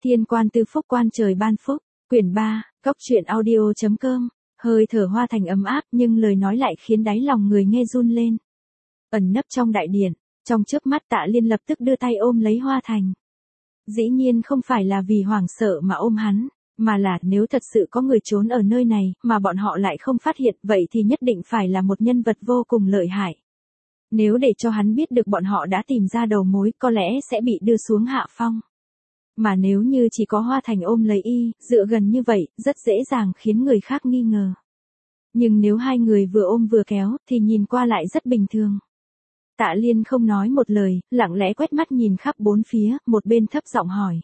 Thiên quan tư phúc quan trời ban phúc, quyển 3, góc truyện audio.com, hơi thở Hoa Thành ấm áp nhưng lời nói lại khiến đáy lòng người nghe run lên. Ẩn nấp trong đại điện, trong chớp mắt Tạ Liên lập tức đưa tay ôm lấy Hoa Thành. Dĩ nhiên không phải là vì hoảng sợ mà ôm hắn, mà là nếu thật sự có người trốn ở nơi này mà bọn họ lại không phát hiện vậy thì nhất định phải là một nhân vật vô cùng lợi hại. Nếu để cho hắn biết được bọn họ đã tìm ra đầu mối có lẽ sẽ bị đưa xuống hạ phong. Mà nếu như chỉ có Hoa Thành ôm lấy y, dựa gần như vậy, rất dễ dàng khiến người khác nghi ngờ. Nhưng nếu hai người vừa ôm vừa kéo, thì nhìn qua lại rất bình thường. Tạ Liên không nói một lời, lặng lẽ quét mắt nhìn khắp bốn phía, một bên thấp giọng hỏi.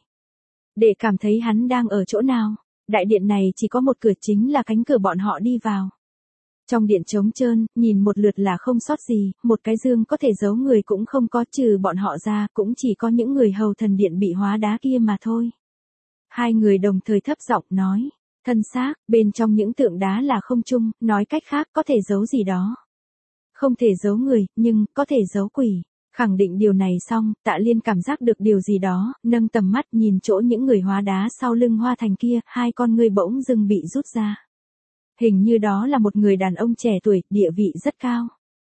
Để cảm thấy hắn đang ở chỗ nào, đại điện này chỉ có một cửa chính là cánh cửa bọn họ đi vào. Trong điện trống trơn, nhìn một lượt là không sót gì, một cái dương có thể giấu người cũng không có, trừ bọn họ ra, cũng chỉ có những người hầu thần điện bị hóa đá kia mà thôi. Hai người đồng thời thấp giọng nói, thân xác, bên trong những tượng đá là không trung, nói cách khác có thể giấu gì đó. Không thể giấu người, nhưng có thể giấu quỷ. Khẳng định điều này xong, Tạ Liên cảm giác được điều gì đó, nâng tầm mắt nhìn chỗ những người hóa đá sau lưng Hoa Thành kia, hai con ngươi bỗng dưng bị rút ra. Hình như đó là một người đàn ông trẻ tuổi, địa vị rất cao.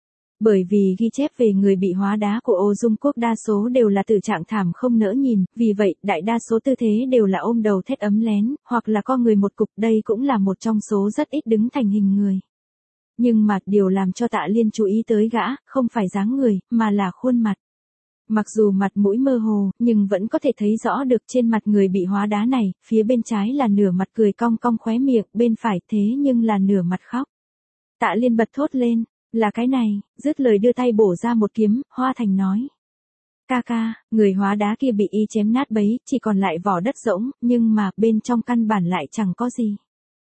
Bởi vì ghi chép về người bị hóa đá của Ô Dung Quốc đa số đều là tử trạng thảm không nỡ nhìn, vì vậy đại đa số tư thế đều là ôm đầu thét ấm lén, hoặc là co người một cục, đây cũng là một trong số rất ít đứng thành hình người. Nhưng mà điều làm cho Tạ Liên chú ý tới gã, không phải dáng người, mà là khuôn mặt. Mặc dù mặt mũi mơ hồ, nhưng vẫn có thể thấy rõ được trên mặt người bị hóa đá này, phía bên trái là nửa mặt cười cong cong khóe miệng, bên phải thế nhưng là nửa mặt khóc. Tạ Liên bật thốt lên, là cái này, dứt lời đưa tay bổ ra một kiếm, Hoa Thành nói. Ca ca, người hóa đá kia bị y chém nát bấy, chỉ còn lại vỏ đất rỗng, nhưng mà bên trong căn bản lại chẳng có gì.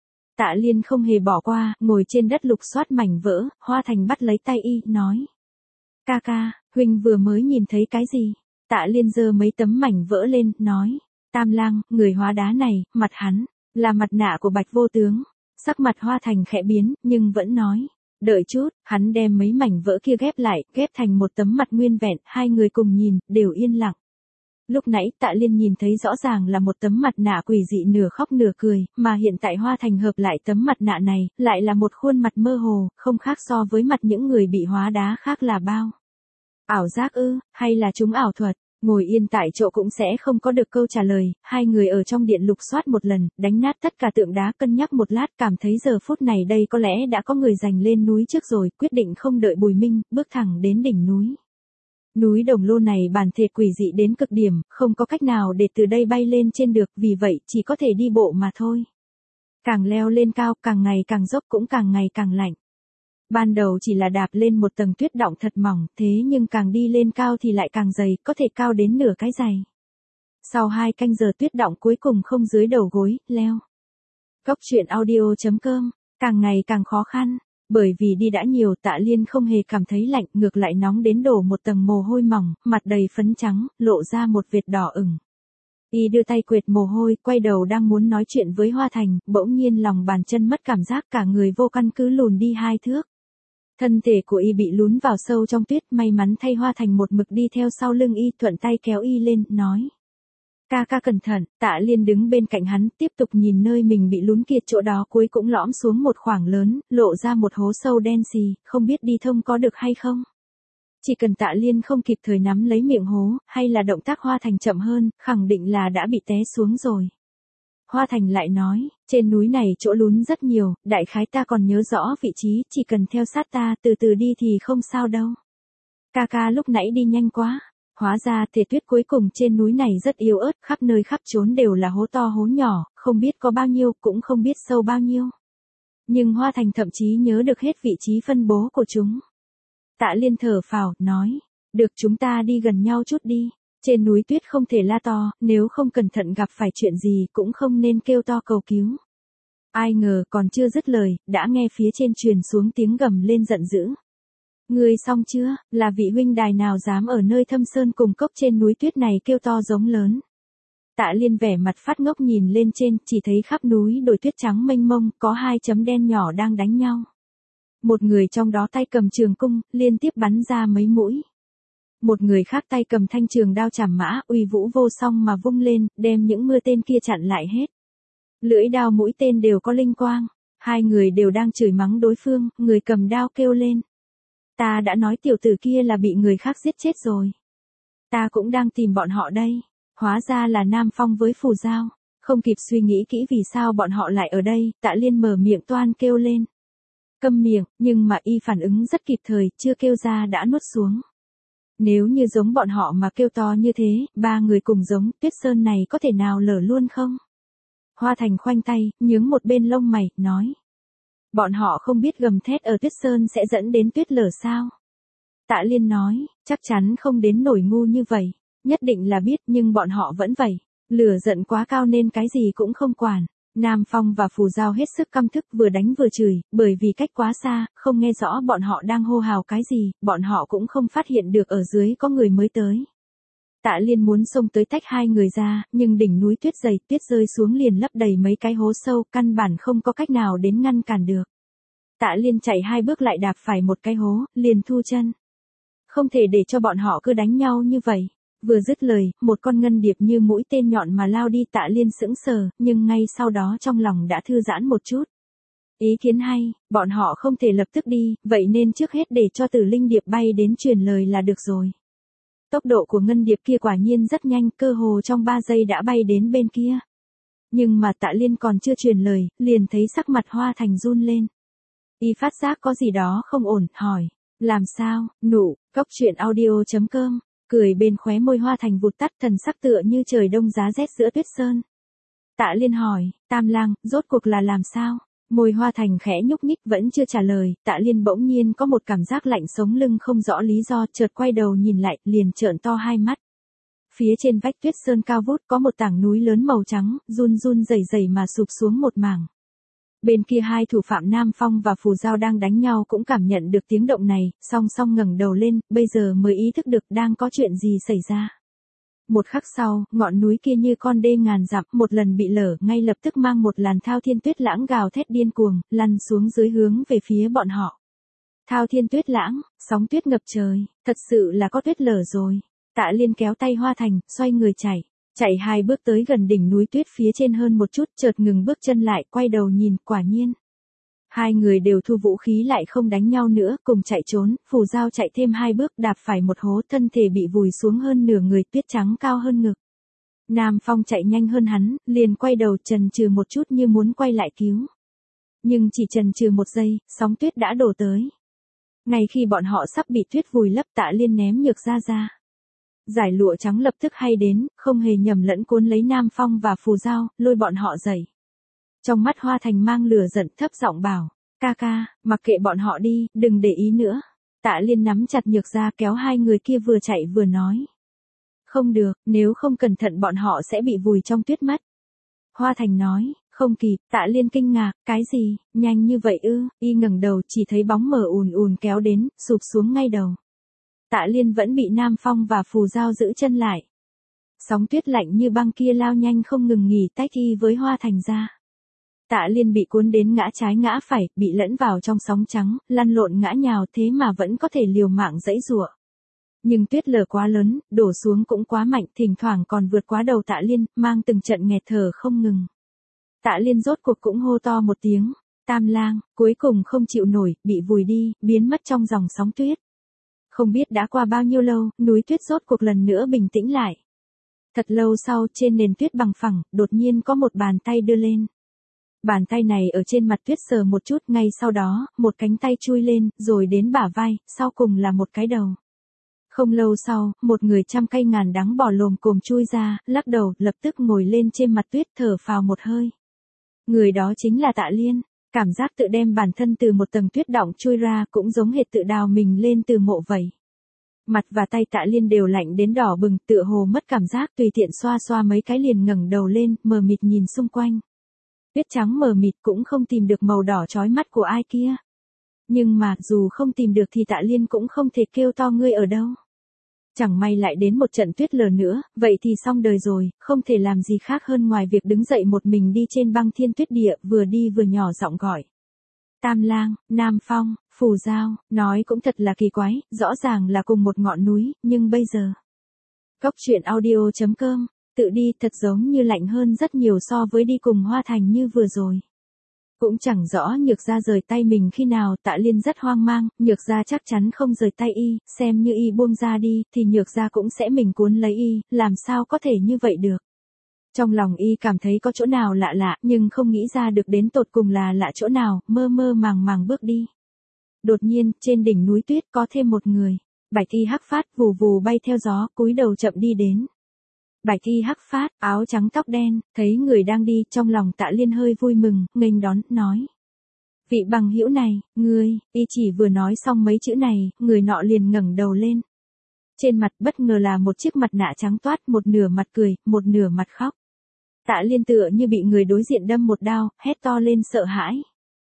Tạ Liên không hề bỏ qua, ngồi trên đất lục soát mảnh vỡ, Hoa Thành bắt lấy tay y, nói. Ca ca, huynh vừa mới nhìn thấy cái gì? Tạ Liên giơ mấy tấm mảnh vỡ lên, nói. Tam Lang, người hóa đá này, mặt hắn, là mặt nạ của Bạch Vô Tướng. Sắc mặt Hoa Thành khẽ biến, nhưng vẫn nói. Đợi chút, hắn đem mấy mảnh vỡ kia ghép lại, ghép thành một tấm mặt nguyên vẹn, hai người cùng nhìn, đều yên lặng. Lúc nãy Tạ Liên nhìn thấy rõ ràng là một tấm mặt nạ quỷ dị nửa khóc nửa cười, mà hiện tại Hoa Thành hợp lại tấm mặt nạ này, lại là một khuôn mặt mơ hồ, không khác so với mặt những người bị hóa đá khác là bao. Ảo giác ư, hay là chúng ảo thuật? Ngồi yên tại chỗ cũng sẽ không có được câu trả lời, hai người ở trong điện lục soát một lần, đánh nát tất cả tượng đá, cân nhắc một lát, cảm thấy giờ phút này đây có lẽ đã có người giành lên núi trước rồi, quyết định không đợi Bùi Minh, bước thẳng đến đỉnh núi. Núi Đồng Lô này bản thể quỷ dị đến cực điểm, không có cách nào để từ đây bay lên trên được, vì vậy chỉ có thể đi bộ mà thôi. Càng leo lên cao, càng ngày càng dốc, cũng càng ngày càng lạnh. Ban đầu chỉ là đạp lên một tầng tuyết đọng thật mỏng, thế nhưng càng đi lên cao thì lại càng dày, có thể cao đến nửa cái giày. Sau 2 canh giờ tuyết đọng cuối cùng không dưới đầu gối, leo. Góc truyện audio.com, càng ngày càng khó khăn. Bởi vì đi đã nhiều, Tạ Liên không hề cảm thấy lạnh, ngược lại nóng đến đổ một tầng mồ hôi mỏng, mặt đầy phấn trắng, lộ ra một vệt đỏ ửng. Y đưa tay quệt mồ hôi, quay đầu đang muốn nói chuyện với Hoa Thành, bỗng nhiên lòng bàn chân mất cảm giác, cả người vô căn cứ lùn đi 2 thước. Thân thể của y bị lún vào sâu trong tuyết, may mắn thay Hoa Thành một mực đi theo sau lưng y, thuận tay kéo y lên, nói. Ca ca cẩn thận. Tạ Liên đứng bên cạnh hắn, tiếp tục nhìn nơi mình bị lún kiệt, chỗ đó cuối cũng lõm xuống một khoảng lớn, lộ ra một hố sâu đen xì, không biết đi thông có được hay không. Chỉ cần Tạ Liên không kịp thời nắm lấy miệng hố, hay là động tác Hoa Thành chậm hơn, khẳng định là đã bị té xuống rồi. Hoa Thành lại nói, trên núi này chỗ lún rất nhiều, đại khái ta còn nhớ rõ vị trí, chỉ cần theo sát ta, từ từ đi thì không sao đâu. Ca ca lúc nãy đi nhanh quá. Hóa ra thể tuyết cuối cùng trên núi này rất yếu ớt, khắp nơi khắp chốn đều là hố to hố nhỏ, không biết có bao nhiêu, cũng không biết sâu bao nhiêu. Nhưng Hoa Thành thậm chí nhớ được hết vị trí phân bố của chúng. Tạ Liên thở phào, nói, được chúng ta đi gần nhau chút đi. Trên núi tuyết không thể la to, nếu không cẩn thận gặp phải chuyện gì cũng không nên kêu to cầu cứu. Ai ngờ còn chưa dứt lời, đã nghe phía trên truyền xuống tiếng gầm lên giận dữ. Ngươi xong chưa, là vị huynh đài nào dám ở nơi thâm sơn cùng cốc trên núi tuyết này kêu to giống lớn. Tạ Liên vẻ mặt phát ngốc nhìn lên trên, chỉ thấy khắp núi đồi tuyết trắng mênh mông, có 2 chấm đen nhỏ đang đánh nhau. Một người trong đó tay cầm trường cung, liên tiếp bắn ra mấy mũi. Một người khác tay cầm thanh trường đao chảm mã, uy vũ vô song mà vung lên, đem những mưa tên kia chặn lại hết. Lưỡi đao mũi tên đều có linh quang. Hai người đều đang chửi mắng đối phương, người cầm đao kêu lên. Ta đã nói tiểu tử kia là bị người khác giết chết rồi. Ta cũng đang tìm bọn họ đây. Hóa ra là Nam Phong với Phù Giao. Không kịp suy nghĩ kỹ vì sao bọn họ lại ở đây, Tạ Liên mở miệng toan kêu lên. Câm miệng, nhưng mà y phản ứng rất kịp thời, chưa kêu ra đã nuốt xuống. Nếu như giống bọn họ mà kêu to như thế, ba người cùng giống, Tuyết Sơn này có thể nào lở luôn không? Hoa Thành khoanh tay, nhướng một bên lông mày, nói. Bọn họ không biết gầm thét ở Tuyết Sơn sẽ dẫn đến tuyết lở sao? Tạ Liên nói, chắc chắn không đến nổi ngu như vậy. Nhất định là biết nhưng bọn họ vẫn vậy. Lửa giận quá cao nên cái gì cũng không quản. Nam Phong và Phù Giao hết sức căm thức vừa đánh vừa chửi, bởi vì cách quá xa, không nghe rõ bọn họ đang hô hào cái gì, bọn họ cũng không phát hiện được ở dưới có người mới tới. Tạ Liên muốn xông tới tách hai người ra, nhưng đỉnh núi tuyết dày, tuyết rơi xuống liền lấp đầy mấy cái hố sâu, căn bản không có cách nào đến ngăn cản được. Tạ Liên chạy hai bước lại đạp phải một cái hố, liền thu chân. Không thể để cho bọn họ cứ đánh nhau như vậy. Vừa dứt lời, một con ngân điệp như mũi tên nhọn mà lao đi. Tạ Liên sững sờ, nhưng ngay sau đó trong lòng đã thư giãn một chút. Ý kiến hay, bọn họ không thể lập tức đi, vậy nên trước hết để cho Tử Linh Điệp bay đến truyền lời là được rồi. Tốc độ của ngân điệp kia quả nhiên rất nhanh, cơ hồ trong 3 giây đã bay đến bên kia. Nhưng mà Tạ Liên còn chưa truyền lời, liền thấy sắc mặt Hoa Thành run lên. Y phát giác có gì đó không ổn, hỏi. Làm sao, nụ, coctruyện.audio.com, cười bên khóe môi Hoa Thành vụt tắt, thần sắc tựa như trời đông giá rét giữa tuyết sơn. Tạ Liên hỏi, Tam Lang, rốt cuộc là làm sao? Môi Hoa Thành khẽ nhúc nhích vẫn chưa trả lời, Tạ Liên bỗng nhiên có một cảm giác lạnh sống lưng không rõ lý do, chợt quay đầu nhìn lại, liền trợn to hai mắt. Phía trên vách tuyết sơn cao vút có một tảng núi lớn màu trắng, run run rẩy rẩy mà sụp xuống một mảng. Bên kia hai thủ phạm Nam Phong và Phù Giao đang đánh nhau cũng cảm nhận được tiếng động này, song song ngẩng đầu lên, bây giờ mới ý thức được đang có chuyện gì xảy ra. Một khắc sau, ngọn núi kia như con đê ngàn dặm, một lần bị lở, ngay lập tức mang một làn thao thiên tuyết lãng gào thét điên cuồng, lăn xuống dưới hướng về phía bọn họ. Thao thiên tuyết lãng, sóng tuyết ngập trời, thật sự là có tuyết lở rồi. Tạ Liên kéo tay Hoa Thành, xoay người chạy. Chạy hai bước tới gần đỉnh núi tuyết phía trên hơn một chút, chợt ngừng bước chân lại, quay đầu nhìn, quả nhiên. Hai người đều thu vũ khí lại không đánh nhau nữa, cùng chạy trốn. Phù Giao chạy thêm hai bước, đạp phải một hố, thân thể bị vùi xuống hơn nửa người, tuyết trắng cao hơn ngực. Nam Phong chạy nhanh hơn hắn, liền quay đầu chần chừ một chút như muốn quay lại cứu. Nhưng chỉ chần chừ một giây, sóng tuyết đã đổ tới. Ngay khi bọn họ sắp bị tuyết vùi lấp, Tạ Liên ném nhược ra. Giải lụa trắng lập tức hay đến, không hề nhầm lẫn cuốn lấy Nam Phong và Phù Giao, lôi bọn họ dậy. Trong mắt Hoa Thành mang lửa giận, thấp giọng bảo, ca ca, mặc kệ bọn họ đi, đừng để ý nữa. Tạ Liên nắm chặt nhược ra kéo hai người kia vừa chạy vừa nói. Không được, nếu không cẩn thận bọn họ sẽ bị vùi trong tuyết mất. Hoa Thành nói, không kịp. Tạ Liên kinh ngạc, cái gì, nhanh như vậy ư? Y ngẩng đầu chỉ thấy bóng mờ ùn ùn kéo đến, sụp xuống ngay đầu. Tạ Liên vẫn bị Nam Phong và Phù Giao giữ chân lại. Sóng tuyết lạnh như băng kia lao nhanh không ngừng nghỉ, tách y với Hoa Thành ra. Tạ Liên bị cuốn đến ngã trái ngã phải, bị lẫn vào trong sóng trắng, lăn lộn ngã nhào, thế mà vẫn có thể liều mạng giãy giụa. Nhưng tuyết lở quá lớn, đổ xuống cũng quá mạnh, thỉnh thoảng còn vượt quá đầu Tạ Liên, mang từng trận nghẹt thở không ngừng. Tạ Liên rốt cuộc cũng hô to một tiếng, Tam Lang, cuối cùng không chịu nổi, bị vùi đi, biến mất trong dòng sóng tuyết. Không biết đã qua bao nhiêu lâu, núi tuyết rốt cuộc lần nữa bình tĩnh lại. Thật lâu sau, trên nền tuyết bằng phẳng, đột nhiên có một bàn tay đưa lên. Bàn tay này ở trên mặt tuyết sờ một chút, ngay sau đó, một cánh tay chui lên, rồi đến bả vai, sau cùng là một cái đầu. Không lâu sau, một người trăm cây ngàn đắng bò lồm cồm chui ra, lắc đầu, lập tức ngồi lên trên mặt tuyết, thở phào một hơi. Người đó chính là Tạ Liên. Cảm giác tự đem bản thân từ một tầng tuyết đọng chui ra cũng giống hệt tự đào mình lên từ mộ vậy. Mặt và tay Tạ Liên đều lạnh đến đỏ bừng, tựa hồ mất cảm giác, tùy tiện xoa xoa mấy cái liền ngẩng đầu lên, mờ mịt nhìn xung quanh. Tuyết trắng mờ mịt cũng không tìm được màu đỏ chói mắt của ai kia. Nhưng mà, dù không tìm được thì Tạ Liên cũng không thể kêu to ngươi ở đâu. Chẳng may lại đến một trận tuyết lở nữa, vậy thì xong đời rồi, không thể làm gì khác hơn ngoài việc đứng dậy một mình đi trên băng thiên tuyết địa, vừa đi vừa nhỏ giọng gọi. Tam Lang, Nam Phong, Phù Giao, nói cũng thật là kỳ quái, rõ ràng là cùng một ngọn núi, nhưng bây giờ. Cốc truyện audio.com, tự đi thật giống như lạnh hơn rất nhiều so với đi cùng Hoa Thành như vừa rồi. Cũng chẳng rõ Nhược Gia rời tay mình khi nào, Tạ Liên rất hoang mang, Nhược Gia chắc chắn không rời tay y, xem như y buông ra đi, thì Nhược Gia cũng sẽ mình cuốn lấy y, làm sao có thể như vậy được. Trong lòng y cảm thấy có chỗ nào lạ lạ, nhưng không nghĩ ra được đến tột cùng là lạ chỗ nào, mơ mơ màng màng bước đi. Đột nhiên, trên đỉnh núi tuyết có thêm một người. Bạch y hắc phát vù vù bay theo gió, cúi đầu chậm đi đến. Bạch y hắc phát, áo trắng tóc đen, thấy người đang đi, trong lòng Tạ Liên hơi vui mừng, nghênh đón, nói. Vị bằng hữu này, ngươi, y chỉ vừa nói xong mấy chữ này, người nọ liền ngẩng đầu lên. Trên mặt bất ngờ là một chiếc mặt nạ trắng toát, một nửa mặt cười, một nửa mặt khóc. Tạ Liên tựa như bị người đối diện đâm một đao, hét to lên sợ hãi.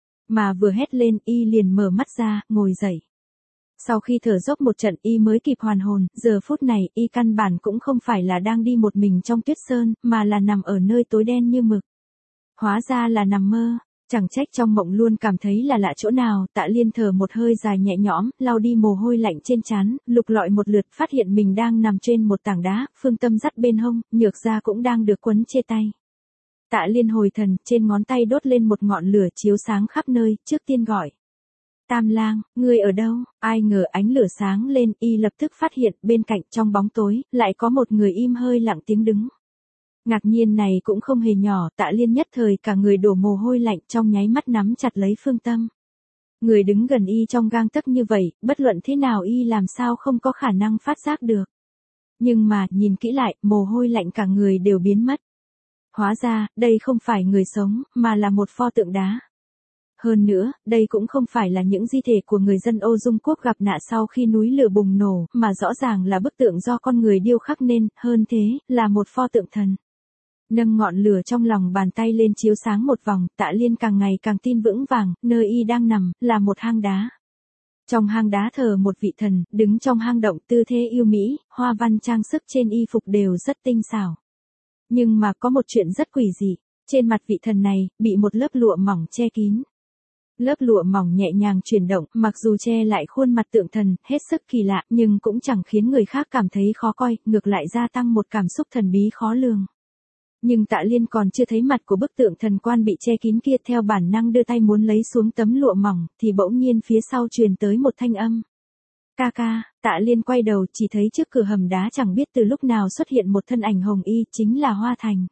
Mà vừa hét lên, y liền mở mắt ra, ngồi dậy. Sau khi thở dốc một trận y mới kịp hoàn hồn, giờ phút này y căn bản cũng không phải là đang đi một mình trong tuyết sơn, mà là nằm ở nơi tối đen như mực. Hóa ra là nằm mơ, chẳng trách trong mộng luôn cảm thấy là lạ chỗ nào. Tạ Liên thở một hơi dài nhẹ nhõm, lau đi mồ hôi lạnh trên trán, lục lọi một lượt phát hiện mình đang nằm trên một tảng đá, Phương Tâm dắt bên hông, Nhược Gia cũng đang được quấn chê tay. Tạ Liên hồi thần, trên ngón tay đốt lên một ngọn lửa chiếu sáng khắp nơi, trước tiên gọi. Tam Lang, ngươi ở đâu? Ai ngờ ánh lửa sáng lên, y lập tức phát hiện bên cạnh trong bóng tối, lại có một người im hơi lặng tiếng đứng. Ngạc nhiên này cũng không hề nhỏ, Tạ Liên nhất thời cả người đổ mồ hôi lạnh, trong nháy mắt nắm chặt lấy Phương Tâm. Người đứng gần y trong gang tấc như vậy, bất luận thế nào y làm sao không có khả năng phát giác được. Nhưng mà, nhìn kỹ lại, mồ hôi lạnh cả người đều biến mất. Hóa ra, đây không phải người sống, mà là một pho tượng đá. Hơn nữa, đây cũng không phải là những di thể của người dân Ô Dung Quốc gặp nạn sau khi núi lửa bùng nổ, mà rõ ràng là bức tượng do con người điêu khắc nên, hơn thế, là một pho tượng thần. Nâng ngọn lửa trong lòng bàn tay lên chiếu sáng một vòng, Tạ Liên càng ngày càng tin vững vàng, nơi y đang nằm, là một hang đá. Trong hang đá thờ một vị thần, đứng trong hang động tư thế yêu mỹ, hoa văn trang sức trên y phục đều rất tinh xảo. Nhưng mà có một chuyện rất quỷ dị, trên mặt vị thần này, bị một lớp lụa mỏng che kín. Lớp lụa mỏng nhẹ nhàng chuyển động, mặc dù che lại khuôn mặt tượng thần, hết sức kỳ lạ, nhưng cũng chẳng khiến người khác cảm thấy khó coi, ngược lại gia tăng một cảm xúc thần bí khó lường. Nhưng Tạ Liên còn chưa thấy mặt của bức tượng thần quan bị che kín kia, theo bản năng đưa tay muốn lấy xuống tấm lụa mỏng, thì bỗng nhiên phía sau truyền tới một thanh âm. Ca ca, Tạ Liên quay đầu chỉ thấy trước cửa hầm đá chẳng biết từ lúc nào xuất hiện một thân ảnh hồng y, chính là Hoa Thành.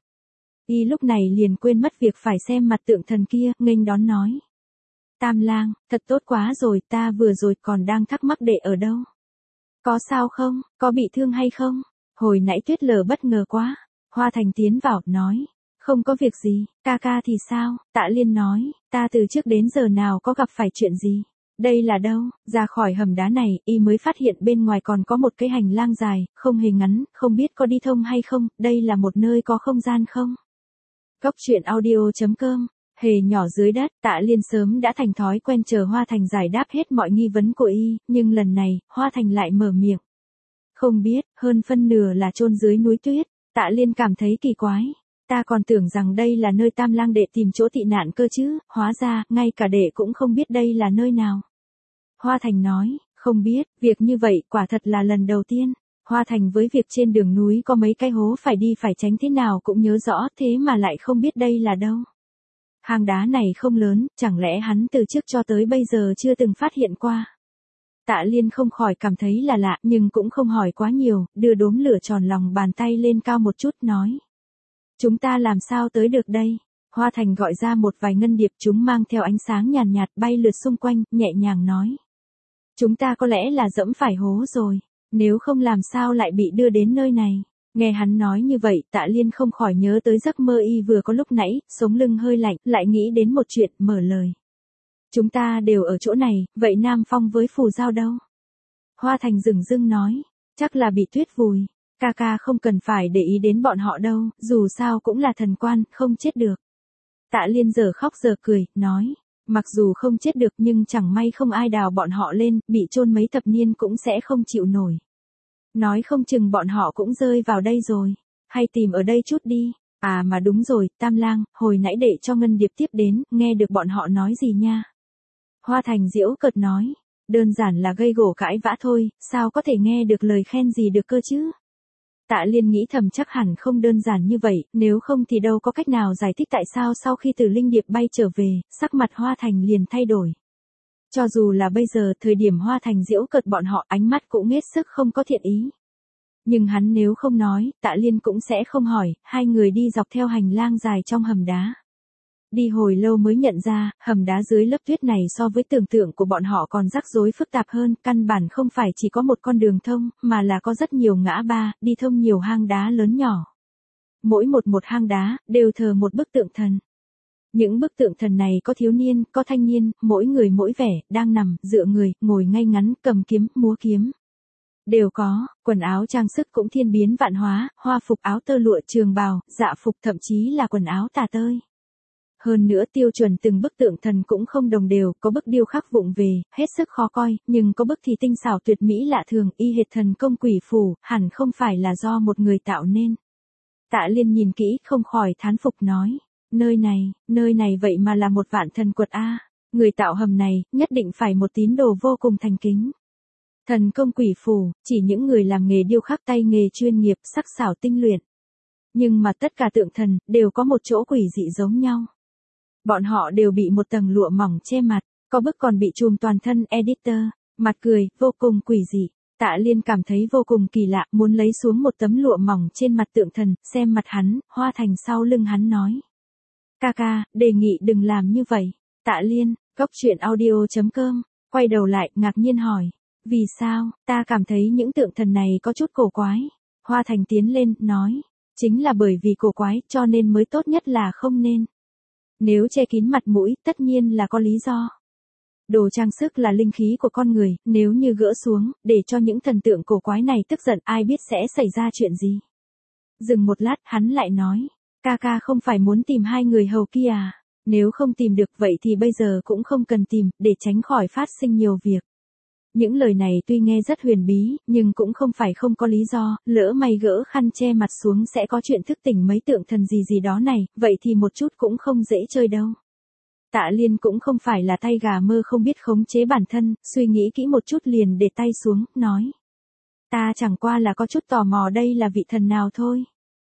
Y lúc này liền quên mất việc phải xem mặt tượng thần kia, nghênh đón nói. Tam Lang, thật tốt quá rồi, ta vừa rồi còn đang thắc mắc đệ ở đâu. Có sao không, có bị thương hay không? Hồi nãy tuyết lở bất ngờ quá. Hoa Thành tiến vào, nói. Không có việc gì, ca ca thì sao? Tạ Liên nói, ta từ trước đến giờ nào có gặp phải chuyện gì. Đây là đâu? Ra khỏi hầm đá này, y mới phát hiện bên ngoài còn có một cái hành lang dài, không hề ngắn, không biết có đi thông hay không, đây là một nơi có không gian không? Cốc truyện audio.com, hề nhỏ dưới đất, Tạ Liên sớm đã thành thói quen chờ Hoa Thành giải đáp hết mọi nghi vấn của y, nhưng lần này, Hoa Thành lại mở miệng. Không biết, hơn phân nửa là chôn dưới núi tuyết. Tạ Liên cảm thấy kỳ quái. Ta còn tưởng rằng đây là nơi Tam Lang đệ tìm chỗ tị nạn cơ chứ, hóa ra, ngay cả đệ cũng không biết đây là nơi nào. Hoa Thành nói, không biết, việc như vậy quả thật là lần đầu tiên. Hoa Thành với việc trên đường núi có mấy cái hố phải đi phải tránh thế nào cũng nhớ rõ, thế mà lại không biết đây là đâu. Hang đá này không lớn, chẳng lẽ hắn từ trước cho tới bây giờ chưa từng phát hiện qua. Tạ Liên không khỏi cảm thấy là lạ, nhưng cũng không hỏi quá nhiều, đưa đốm lửa tròn lòng bàn tay lên cao một chút, nói. Chúng ta làm sao tới được đây? Hoa Thành gọi ra một vài ngân điệp, chúng mang theo ánh sáng nhàn nhạt bay lượt xung quanh, nhẹ nhàng nói. Chúng ta có lẽ là dẫm phải hố rồi, nếu không làm sao lại bị đưa đến nơi này. Nghe hắn nói như vậy, Tạ Liên không khỏi nhớ tới giấc mơ y vừa có lúc nãy, sống lưng hơi lạnh, lại nghĩ đến một chuyện, mở lời. Chúng ta đều ở chỗ này, vậy Nam Phong với Phù Giao đâu? Hoa Thành dửng dưng nói, chắc là bị tuyết vùi, ca ca không cần phải để ý đến bọn họ đâu, dù sao cũng là thần quan, không chết được. Tạ Liên giờ khóc giờ cười, nói, mặc dù không chết được nhưng chẳng may không ai đào bọn họ lên, bị chôn mấy thập niên cũng sẽ không chịu nổi. Nói không chừng bọn họ cũng rơi vào đây rồi, hay tìm ở đây chút đi. À mà đúng rồi, Tam Lang, hồi nãy để cho Ngân Điệp tiếp đến, nghe được bọn họ nói gì nha? Hoa Thành giễu cợt nói. Đơn giản là gây gổ cãi vã thôi, sao có thể nghe được lời khen gì được cơ chứ? Tạ Liên nghĩ thầm chắc hẳn không đơn giản như vậy, nếu không thì đâu có cách nào giải thích tại sao sau khi Từ Linh Điệp bay trở về, sắc mặt Hoa Thành liền thay đổi. Cho dù là bây giờ, thời điểm Hoa Thành giễu cợt bọn họ, ánh mắt cũng hết sức không có thiện ý. Nhưng hắn nếu không nói, Tạ Liên cũng sẽ không hỏi, hai người đi dọc theo hành lang dài trong hầm đá. Đi hồi lâu mới nhận ra, hầm đá dưới lớp tuyết này so với tưởng tượng của bọn họ còn rắc rối phức tạp hơn, căn bản không phải chỉ có một con đường thông, mà là có rất nhiều ngã ba, đi thông nhiều hang đá lớn nhỏ. Mỗi một hang đá, đều thờ một bức tượng thần. Những bức tượng thần này có thiếu niên, có thanh niên, mỗi người mỗi vẻ, đang nằm, dựa người, ngồi ngay ngắn, cầm kiếm, múa kiếm. Đều có, quần áo trang sức cũng thiên biến vạn hóa, hoa phục áo tơ lụa trường bào, dạ phục thậm chí là quần áo tà tơi. Hơn nữa tiêu chuẩn từng bức tượng thần cũng không đồng đều, có bức điêu khắc vụng về, hết sức khó coi, nhưng có bức thì tinh xảo tuyệt mỹ lạ thường, y hệt thần công quỷ phù, hẳn không phải là do một người tạo nên. Tạ Liên nhìn kỹ không khỏi thán phục nói, nơi này vậy mà là một vạn thần quật a, người tạo hầm này, nhất định phải một tín đồ vô cùng thành kính. Thần công quỷ phù, chỉ những người làm nghề điêu khắc tay nghề chuyên nghiệp, sắc sảo tinh luyện. Nhưng mà tất cả tượng thần, đều có một chỗ quỷ dị giống nhau. Bọn họ đều bị một tầng lụa mỏng che mặt, có bức còn bị trùm toàn thân editor, mặt cười, vô cùng quỷ dị. Tạ Liên cảm thấy vô cùng kỳ lạ, muốn lấy xuống một tấm lụa mỏng trên mặt tượng thần, xem mặt hắn, Hoa Thành sau lưng hắn nói. Ca, đề nghị đừng làm như vậy. Tạ Liên, Góc Truyện Audio.com, quay đầu lại, ngạc nhiên hỏi. Vì sao, ta cảm thấy những tượng thần này có chút cổ quái. Hoa Thành tiến lên, nói. Chính là bởi vì cổ quái, cho nên mới tốt nhất là không nên. Nếu che kín mặt mũi, tất nhiên là có lý do. Đồ trang sức là linh khí của con người, nếu như gỡ xuống, để cho những thần tượng cổ quái này tức giận, ai biết sẽ xảy ra chuyện gì. Dừng một lát, hắn lại nói, ca không phải muốn tìm hai người hầu kia à, nếu không tìm được vậy thì bây giờ cũng không cần tìm, để tránh khỏi phát sinh nhiều việc. Những lời này tuy nghe rất huyền bí, nhưng cũng không phải không có lý do, lỡ may gỡ khăn che mặt xuống sẽ có chuyện thức tỉnh mấy tượng thần gì đó này, vậy thì một chút cũng không dễ chơi đâu. Tạ Liên cũng không phải là tay gà mơ không biết khống chế bản thân, suy nghĩ kỹ một chút liền để tay xuống, nói. Ta chẳng qua là có chút tò mò đây là vị thần nào thôi.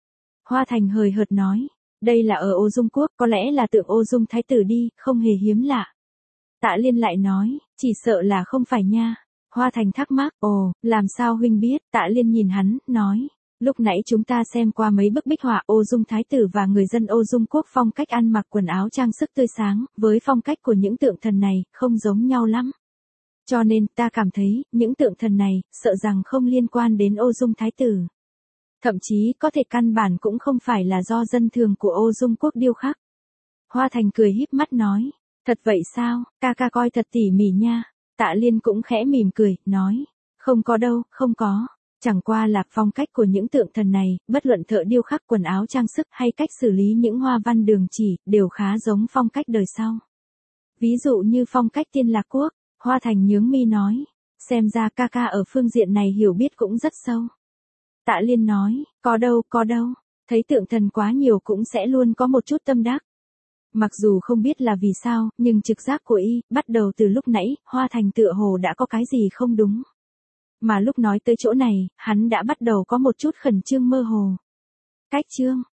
Hoa Thành hời hợt nói, đây là ở Ô Dung Quốc, có lẽ là tượng Ô Dung Thái Tử đi, không hề hiếm lạ. Tạ Liên lại nói, chỉ sợ là không phải nha. Hoa Thành thắc mắc, ồ, làm sao huynh biết, Tạ Liên nhìn hắn, nói, lúc nãy chúng ta xem qua mấy bức bích họa Ô Dung Thái Tử và người dân Ô Dung Quốc phong cách ăn mặc quần áo trang sức tươi sáng, với phong cách của những tượng thần này, không giống nhau lắm. Cho nên, ta cảm thấy, những tượng thần này, sợ rằng không liên quan đến Ô Dung Thái Tử. Thậm chí, có thể căn bản cũng không phải là do dân thường của Ô Dung Quốc điêu khắc. Hoa Thành cười híp mắt nói, thật vậy sao, ca coi thật tỉ mỉ nha. Tạ Liên cũng khẽ mỉm cười, nói, không có đâu, không có. Chẳng qua là phong cách của những tượng thần này, bất luận thợ điêu khắc quần áo trang sức hay cách xử lý những hoa văn đường chỉ, đều khá giống phong cách đời sau. Ví dụ như phong cách Tiên Lạc Quốc, Hoa Thành nhướng mi nói, xem ra ca ở phương diện này hiểu biết cũng rất sâu. Tạ Liên nói, có đâu, thấy tượng thần quá nhiều cũng sẽ luôn có một chút tâm đắc. Mặc dù không biết là vì sao, nhưng trực giác của y, bắt đầu từ lúc nãy, Hoa Thành tựa hồ đã có cái gì không đúng. Mà lúc nói tới chỗ này, hắn đã bắt đầu có một chút khẩn trương mơ hồ. Cách chương